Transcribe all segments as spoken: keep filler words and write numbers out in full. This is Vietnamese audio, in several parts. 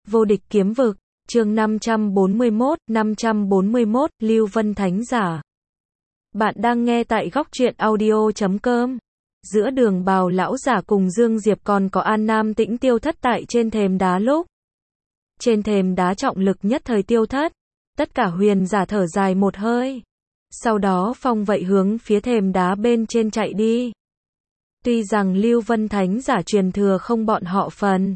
Vô địch kiếm vực, chương năm trăm bốn mươi mốt, năm trăm bốn mươi mốt, Lưu Vân Thánh Giả. Bạn đang nghe tại góc truyện audio chấm com. Giữa đường Bào lão giả cùng Dương Diệp còn có An Nam Tĩnh tiêu thất tại trên thềm đá lúc. Trên thềm đá trọng lực nhất thời tiêu thất, tất cả huyền giả thở dài một hơi. Sau đó phong vậy hướng phía thềm đá bên trên chạy đi. Tuy rằng Lưu Vân Thánh Giả truyền thừa không bọn họ phần.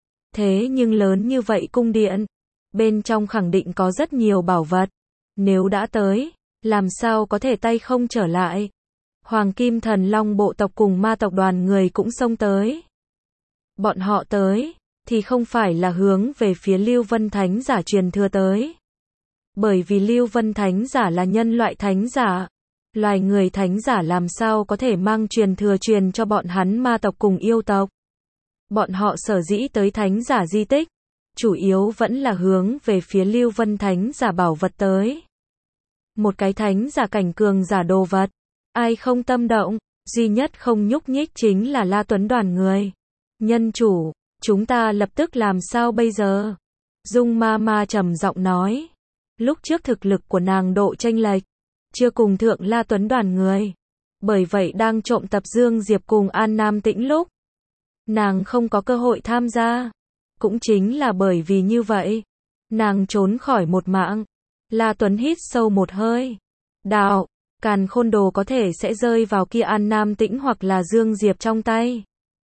Thế nhưng lớn như vậy cung điện, bên trong khẳng định có rất nhiều bảo vật. Nếu đã tới, làm sao có thể tay không trở lại. Hoàng Kim Thần Long bộ tộc cùng ma tộc đoàn người cũng xông tới. Bọn họ tới, thì không phải là hướng về phía Lưu Vân Thánh Giả truyền thừa tới. Bởi vì Lưu Vân Thánh Giả là nhân loại thánh giả. Loài người thánh giả làm sao có thể mang truyền thừa truyền cho bọn hắn ma tộc cùng yêu tộc. Bọn họ sở dĩ tới thánh giả di tích, chủ yếu vẫn là hướng về phía Lưu Vân Thánh Giả bảo vật tới. Một cái thánh giả cảnh cường giả đồ vật, ai không tâm động, duy nhất không nhúc nhích chính là La Tuấn đoàn người. Nhân chủ, chúng ta lập tức làm sao bây giờ? Dung ma ma trầm giọng nói. Lúc trước thực lực của nàng độ chênh lệch, chưa cùng thượng La Tuấn đoàn người. Bởi vậy đang trộm tập Dương Diệp cùng An Nam Tĩnh lúc. Nàng không có cơ hội tham gia. Cũng chính là bởi vì như vậy. Nàng trốn khỏi một mạng. La Tuấn hít sâu một hơi. Đạo, càn khôn đồ có thể sẽ rơi vào kia An Nam Tĩnh hoặc là Dương Diệp trong tay.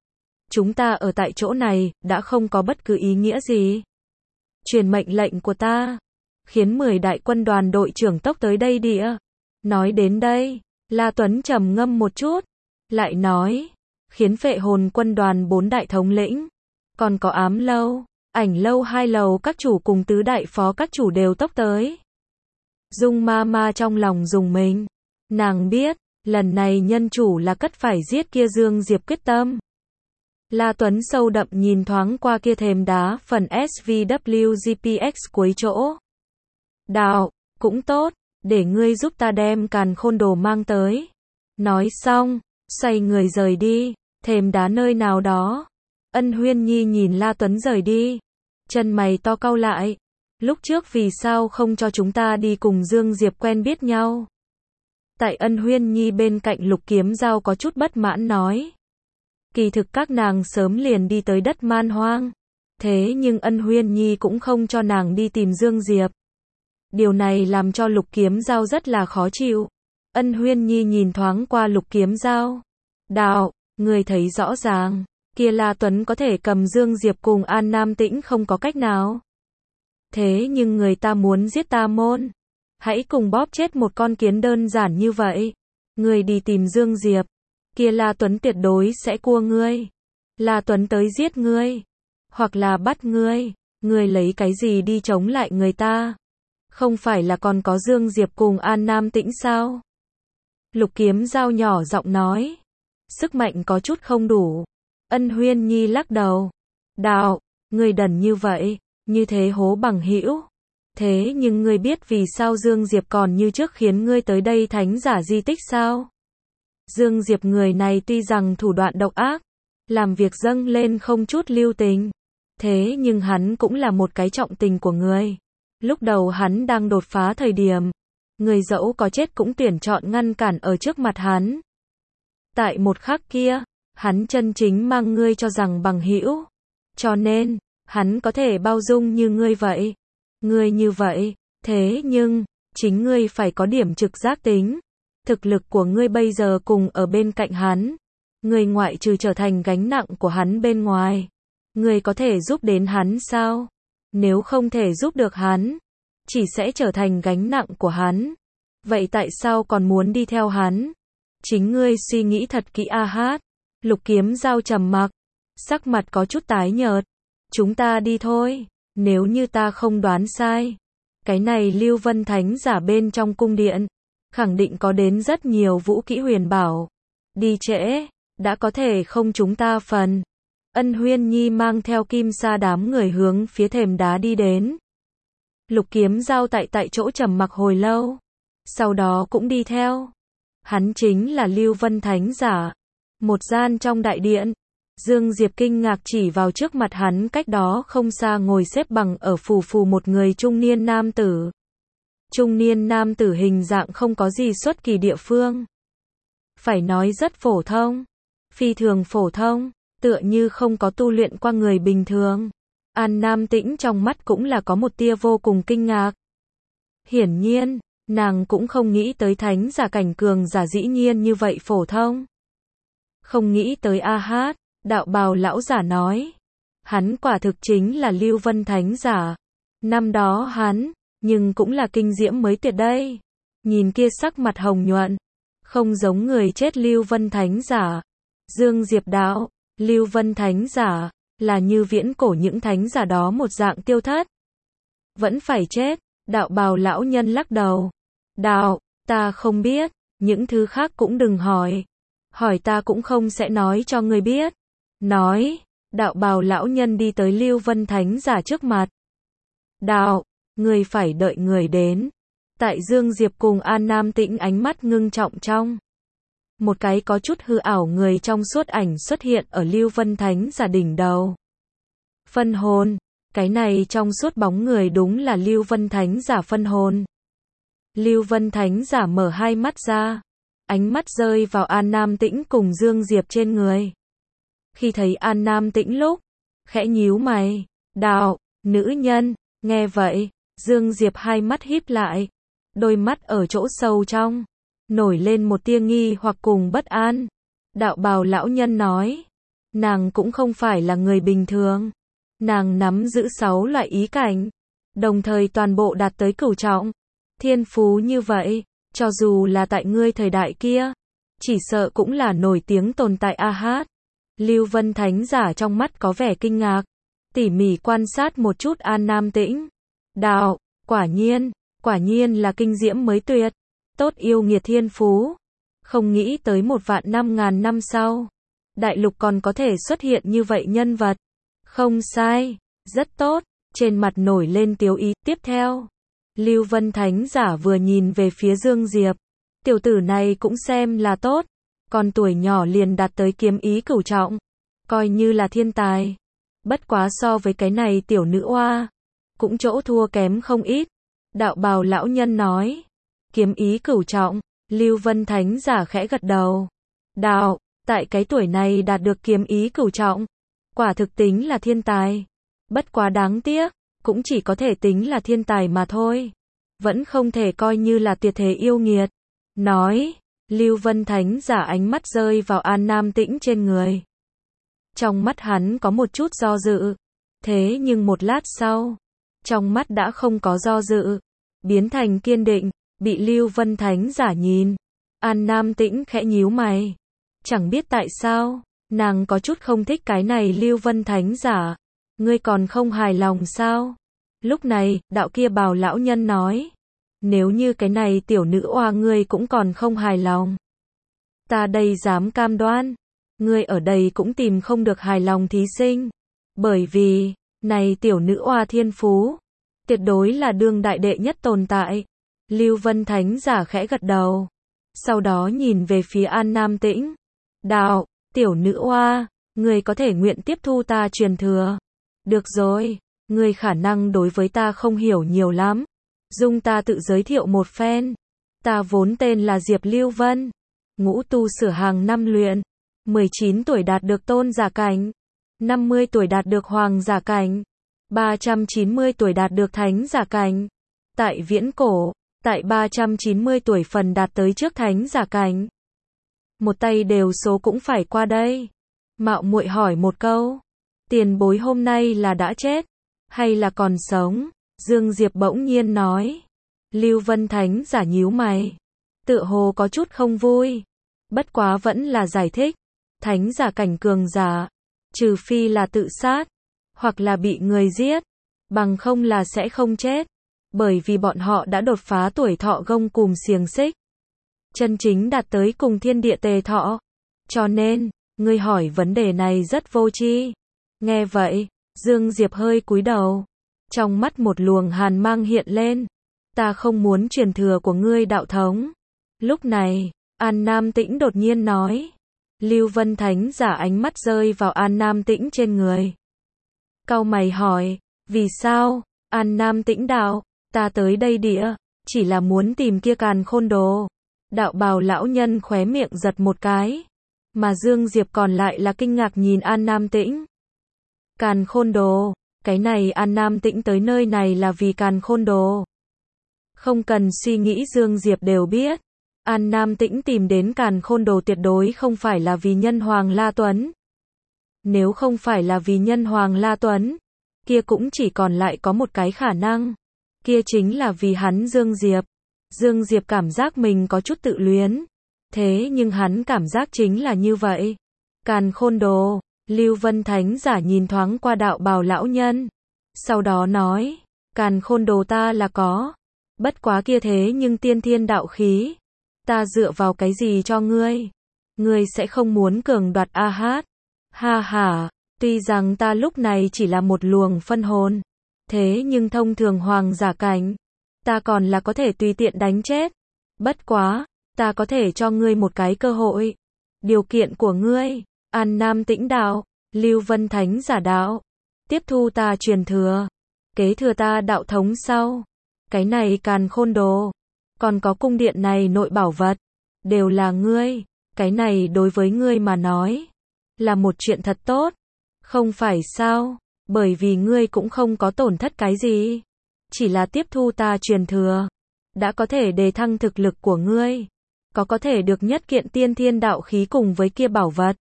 Chúng ta ở tại chỗ này, đã không có bất cứ ý nghĩa gì. Truyền mệnh lệnh của ta. Khiến mười đại quân đoàn đội trưởng tốc tới đây địa. Nói đến đây, La Tuấn trầm ngâm một chút. Lại nói, khiến phệ hồn quân đoàn bốn đại thống lĩnh. Còn có ám lâu, ảnh lâu hai lầu các chủ cùng tứ đại phó các chủ đều tốc tới. Dung ma ma trong lòng dùng mình. Nàng biết, lần này nhân chủ là cất phải giết kia Dương Diệp quyết tâm. La Tuấn sâu đậm nhìn thoáng qua kia thềm đá phần ét vê kép giê pê ích cuối chỗ. Đạo, cũng tốt, để ngươi giúp ta đem càn khôn đồ mang tới. Nói xong, xoay người rời đi, thềm đá nơi nào đó. Ân Huyên Nhi nhìn La Tuấn rời đi. Chân mày to cau lại. Lúc trước vì sao không cho chúng ta đi cùng Dương Diệp quen biết nhau? Tại Ân Huyên Nhi bên cạnh Lục Kiếm Dao có chút bất mãn nói. Kỳ thực các nàng sớm liền đi tới đất man hoang. Thế nhưng Ân Huyên Nhi cũng không cho nàng đi tìm Dương Diệp. Điều này làm cho Lục Kiếm Dao rất là khó chịu. Ân Huyên Nhi nhìn thoáng qua Lục Kiếm Dao. Đạo, người thấy rõ ràng. Kia La Tuấn có thể cầm Dương Diệp cùng An Nam Tĩnh không có cách nào. Thế nhưng người ta muốn giết ta môn. Hãy cùng bóp chết một con kiến đơn giản như vậy. Người đi tìm Dương Diệp. Kia La Tuấn tuyệt đối sẽ cua ngươi. La Tuấn tới giết ngươi. Hoặc là bắt ngươi. Ngươi lấy cái gì đi chống lại người ta? Không phải là còn có Dương Diệp cùng An Nam Tĩnh sao? Lục Kiếm Dao nhỏ giọng nói. Sức mạnh có chút không đủ. Ân Huyên Nhi lắc đầu. Đạo, ngươi đần như vậy, như thế hố bằng hữu. Thế nhưng ngươi biết vì sao Dương Diệp còn như trước khiến ngươi tới đây thánh giả di tích sao? Dương Diệp người này tuy rằng thủ đoạn độc ác, làm việc dâng lên không chút lưu tình. Thế nhưng hắn cũng là một cái trọng tình của người. Lúc đầu hắn đang đột phá thời điểm, người dẫu có chết cũng tuyển chọn ngăn cản ở trước mặt hắn. Tại một khắc kia, hắn chân chính mang ngươi cho rằng bằng hữu. Cho nên, hắn có thể bao dung như ngươi vậy. Ngươi như vậy, thế nhưng, chính ngươi phải có điểm trực giác tính. Thực lực của ngươi bây giờ cùng ở bên cạnh hắn. Ngươi ngoại trừ trở thành gánh nặng của hắn bên ngoài. Ngươi có thể giúp đến hắn sao? Nếu không thể giúp được hắn, chỉ sẽ trở thành gánh nặng của hắn. Vậy tại sao còn muốn đi theo hắn? Chính ngươi suy nghĩ thật kỹ a hát. Lục Kiếm Dao trầm mặc, sắc mặt có chút tái nhợt. Chúng ta đi thôi, nếu như ta không đoán sai. Cái này Lưu Vân Thánh Giả bên trong cung điện, khẳng định có đến rất nhiều vũ kỹ huyền bảo. Đi trễ, đã có thể không chúng ta phần. Ân Huyên Nhi mang theo Kim Sa đám người hướng phía thềm đá đi đến. Lục Kiếm Dao tại tại chỗ trầm mặc hồi lâu. Sau đó cũng đi theo. Hắn chính là Lưu Vân Thánh Giả. Một gian trong đại điện. Dương Diệp kinh ngạc chỉ vào trước mặt hắn cách đó không xa ngồi xếp bằng ở phù phù một người trung niên nam tử. Trung niên nam tử hình dạng không có gì xuất kỳ địa phương. Phải nói rất phổ thông. Phi thường phổ thông, tựa như không có tu luyện qua người bình thường. An Nam Tĩnh trong mắt cũng là có một tia vô cùng kinh ngạc. Hiển nhiên, nàng cũng không nghĩ tới thánh giả cảnh cường giả dĩ nhiên như vậy phổ thông. Không nghĩ tới a hát, đạo bào lão giả nói. Hắn quả thực chính là Lưu Vân thánh giả. Năm đó hắn, nhưng cũng là kinh diễm mới tuyệt đây. Nhìn kia sắc mặt hồng nhuận, không giống người chết Lưu Vân thánh giả. Dương Diệp đạo, Lưu Vân thánh giả, là như viễn cổ những thánh giả đó một dạng tiêu thất. Vẫn phải chết, đạo bào lão nhân lắc đầu. Đạo, ta không biết, những thứ khác cũng đừng hỏi. Hỏi ta cũng không sẽ nói cho người biết. Nói, đạo bào lão nhân đi tới Lưu Vân thánh giả trước mặt. Đạo, người phải đợi người đến. Tại Dương Diệp cùng An Nam Tĩnh ánh mắt ngưng trọng trong. Một cái có chút hư ảo người trong suốt ảnh xuất hiện ở Lưu Vân thánh giả đỉnh đầu. Phân hồn, cái này trong suốt bóng người đúng là Lưu Vân thánh giả phân hồn. Lưu Vân thánh giả mở hai mắt ra, ánh mắt rơi vào An Nam Tĩnh cùng Dương Diệp trên người. Khi thấy An Nam Tĩnh lúc, khẽ nhíu mày, đạo, nữ nhân, nghe vậy, Dương Diệp hai mắt híp lại, đôi mắt ở chỗ sâu trong, nổi lên một tia nghi hoặc cùng bất an. Đạo bào lão nhân nói, nàng cũng không phải là người bình thường, nàng nắm giữ sáu loại ý cảnh, đồng thời toàn bộ đạt tới cửu trọng. Thiên phú như vậy, cho dù là tại ngươi thời đại kia, chỉ sợ cũng là nổi tiếng tồn tại a hát. Lưu Vân thánh giả trong mắt có vẻ kinh ngạc, tỉ mỉ quan sát một chút An Nam Tĩnh. Đạo, quả nhiên, quả nhiên là kinh diễm mới tuyệt, tốt yêu nghiệt thiên phú. Không nghĩ tới một vạn năm ngàn năm sau, đại lục còn có thể xuất hiện như vậy nhân vật. Không sai, rất tốt, trên mặt nổi lên tiếu ý. Tiếp theo, Lưu Vân thánh giả vừa nhìn về phía Dương Diệp. Tiểu tử này cũng xem là tốt, còn tuổi nhỏ liền đạt tới kiếm ý cửu trọng, coi như là thiên tài. Bất quá so với cái này tiểu nữ oa, cũng chỗ thua kém không ít. Đạo bào lão nhân nói, kiếm ý cửu trọng. Lưu Vân thánh giả khẽ gật đầu. Đạo, tại cái tuổi này đạt được kiếm ý cửu trọng, quả thực tính là thiên tài. Bất quá đáng tiếc, cũng chỉ có thể tính là thiên tài mà thôi, vẫn không thể coi như là tuyệt thế yêu nghiệt. Nói, Lưu Vân thánh giả ánh mắt rơi vào An Nam Tĩnh trên người. Trong mắt hắn có một chút do dự, thế nhưng một lát sau, trong mắt đã không có do dự, biến thành kiên định. Bị Lưu Vân thánh giả nhìn, An Nam Tĩnh khẽ nhíu mày. Chẳng biết tại sao, nàng có chút không thích cái này Lưu Vân thánh giả. Ngươi còn không hài lòng sao? Lúc này, đạo kia bào lão nhân nói, nếu như cái này tiểu nữ oa ngươi cũng còn không hài lòng, ta đây dám cam đoan, ngươi ở đây cũng tìm không được hài lòng thí sinh. Bởi vì, này tiểu nữ oa thiên phú, tuyệt đối là đương đại đệ nhất tồn tại. Lưu Vân thánh giả khẽ gật đầu, sau đó nhìn về phía An Nam Tĩnh. Đạo, tiểu nữ oa, ngươi có thể nguyện tiếp thu ta truyền thừa. Được rồi, ngươi khả năng đối với ta không hiểu nhiều lắm. Dung ta tự giới thiệu một phen. Ta vốn tên là Diệp Lưu Vân, ngũ tu sửa hàng năm luyện, mười chín tuổi đạt được tôn giả cảnh, năm mươi tuổi đạt được hoàng giả cảnh, ba trăm chín mươi tuổi đạt được thánh giả cảnh. Tại viễn cổ, tại ba trăm chín mươi tuổi phần đạt tới trước thánh giả cảnh. Một tay đều số cũng phải qua đây. Mạo muội hỏi một câu, tiền bối hôm nay là đã chết, hay là còn sống? Dương Diệp bỗng nhiên nói. Lưu Vân thánh giả nhíu mày, tựa hồ có chút không vui. Bất quá vẫn là giải thích, thánh giả cảnh cường giả, trừ phi là tự sát, hoặc là bị người giết, bằng không là sẽ không chết. Bởi vì bọn họ đã đột phá tuổi thọ gông cùm xiềng xích, chân chính đạt tới cùng thiên địa tề thọ. Cho nên, ngươi hỏi vấn đề này rất vô tri. Nghe vậy, Dương Diệp hơi cúi đầu, trong mắt một luồng hàn mang hiện lên. Ta không muốn truyền thừa của ngươi đạo thống. Lúc này, An Nam Tĩnh đột nhiên nói. Lưu Vân Thánh giả ánh mắt rơi vào An Nam Tĩnh trên người. Cau mày hỏi, vì sao? An Nam Tĩnh đạo, ta tới đây địa, chỉ là muốn tìm kia Càn Khôn Đồ. Đạo bào lão nhân khóe miệng giật một cái. Mà Dương Diệp còn lại là kinh ngạc nhìn An Nam Tĩnh. Càn Khôn Đồ, cái này An Nam Tĩnh tới nơi này là vì Càn Khôn Đồ. Không cần suy nghĩ Dương Diệp đều biết. An Nam Tĩnh tìm đến Càn Khôn Đồ tuyệt đối không phải là vì Nhân Hoàng La Tuấn. Nếu không phải là vì Nhân Hoàng La Tuấn, kia cũng chỉ còn lại có một cái khả năng. Kia chính là vì hắn Dương Diệp. Dương Diệp cảm giác mình có chút tự luyến. Thế nhưng hắn cảm giác chính là như vậy. Càn Khôn Đồ, Lưu Vân Thánh giả nhìn thoáng qua đạo bào lão nhân. Sau đó nói, Càn Khôn Đồ ta là có. Bất quá kia thế nhưng tiên thiên đạo khí. Ta dựa vào cái gì cho ngươi? Ngươi sẽ không muốn cường đoạt a hát. Ha ha, tuy rằng ta lúc này chỉ là một luồng phân hồn. Thế nhưng thông thường hoàng giả cảnh. Ta còn là có thể tùy tiện đánh chết. Bất quá, ta có thể cho ngươi một cái cơ hội. Điều kiện của ngươi, An Nam Tĩnh đạo, Lưu Vân Thánh giả đạo. Tiếp thu ta truyền thừa. Kế thừa ta đạo thống sau. Cái này Càn Khôn Đồ. Còn có cung điện này nội bảo vật. Đều là ngươi. Cái này đối với ngươi mà nói. Là một chuyện thật tốt. Không phải sao. Bởi vì ngươi cũng không có tổn thất cái gì. Chỉ là tiếp thu ta truyền thừa. Đã có thể đề thăng thực lực của ngươi. Có có thể được nhất kiện tiên thiên đạo khí cùng với kia bảo vật.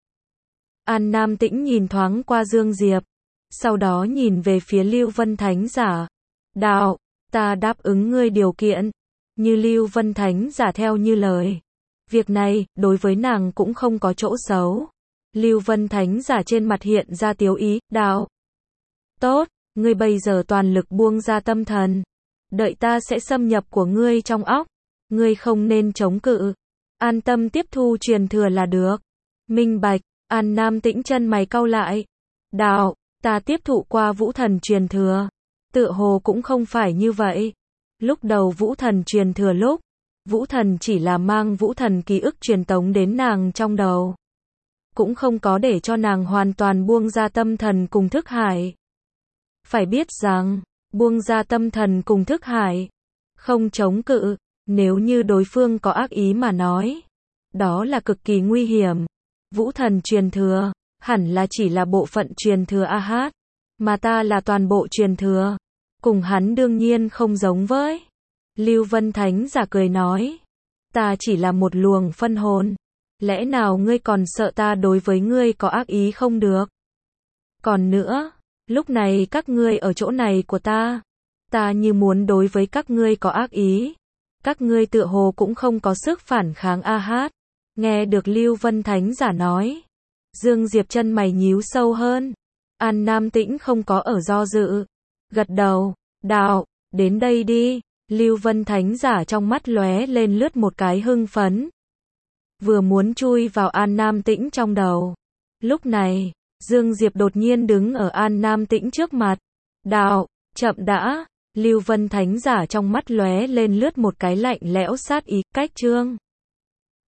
An Nam Tĩnh nhìn thoáng qua Dương Diệp. Sau đó nhìn về phía Lưu Vân Thánh giả. Đạo, ta đáp ứng ngươi điều kiện. Như Lưu Vân Thánh giả theo như lời. Việc này, đối với nàng cũng không có chỗ xấu. Lưu Vân Thánh giả trên mặt hiện ra tiếu ý, đạo. Tốt, ngươi bây giờ toàn lực buông ra tâm thần. Đợi ta sẽ xâm nhập của ngươi trong óc. Ngươi không nên chống cự. An tâm tiếp thu truyền thừa là được. Minh bạch, An Nam Tĩnh chân mày cau lại. Đạo, ta tiếp thụ qua Vũ Thần truyền thừa. Tựa hồ cũng không phải như vậy. Lúc đầu Vũ Thần truyền thừa lúc, Vũ Thần chỉ là mang Vũ Thần ký ức truyền tống đến nàng trong đầu. Cũng không có để cho nàng hoàn toàn buông ra tâm thần cùng thức hải. Phải biết rằng, buông ra tâm thần cùng thức hải, không chống cự, nếu như đối phương có ác ý mà nói, đó là cực kỳ nguy hiểm. Vũ Thần truyền thừa, hẳn là chỉ là bộ phận truyền thừa a hát, mà ta là toàn bộ truyền thừa, cùng hắn đương nhiên không giống với. Lưu Vân Thánh giả cười nói, ta chỉ là một luồng phân hồn, lẽ nào ngươi còn sợ ta đối với ngươi có ác ý không được? Còn nữa, lúc này các ngươi ở chỗ này của ta, ta như muốn đối với các ngươi có ác ý. Các ngươi tựa hồ cũng không có sức phản kháng a hát. Nghe được Lưu Vân Thánh giả nói. Dương Diệp chân mày nhíu sâu hơn. An Nam Tĩnh không có ở do dự. Gật đầu, đạo, đến đây đi. Lưu Vân Thánh giả trong mắt lóe lên lướt một cái hưng phấn. Vừa muốn chui vào An Nam Tĩnh trong đầu. Lúc này, Dương Diệp đột nhiên đứng ở An Nam Tĩnh trước mặt. Đạo, chậm đã. Lưu Vân Thánh giả trong mắt lóe lên lướt một cái lạnh lẽo sát ý, cách trương.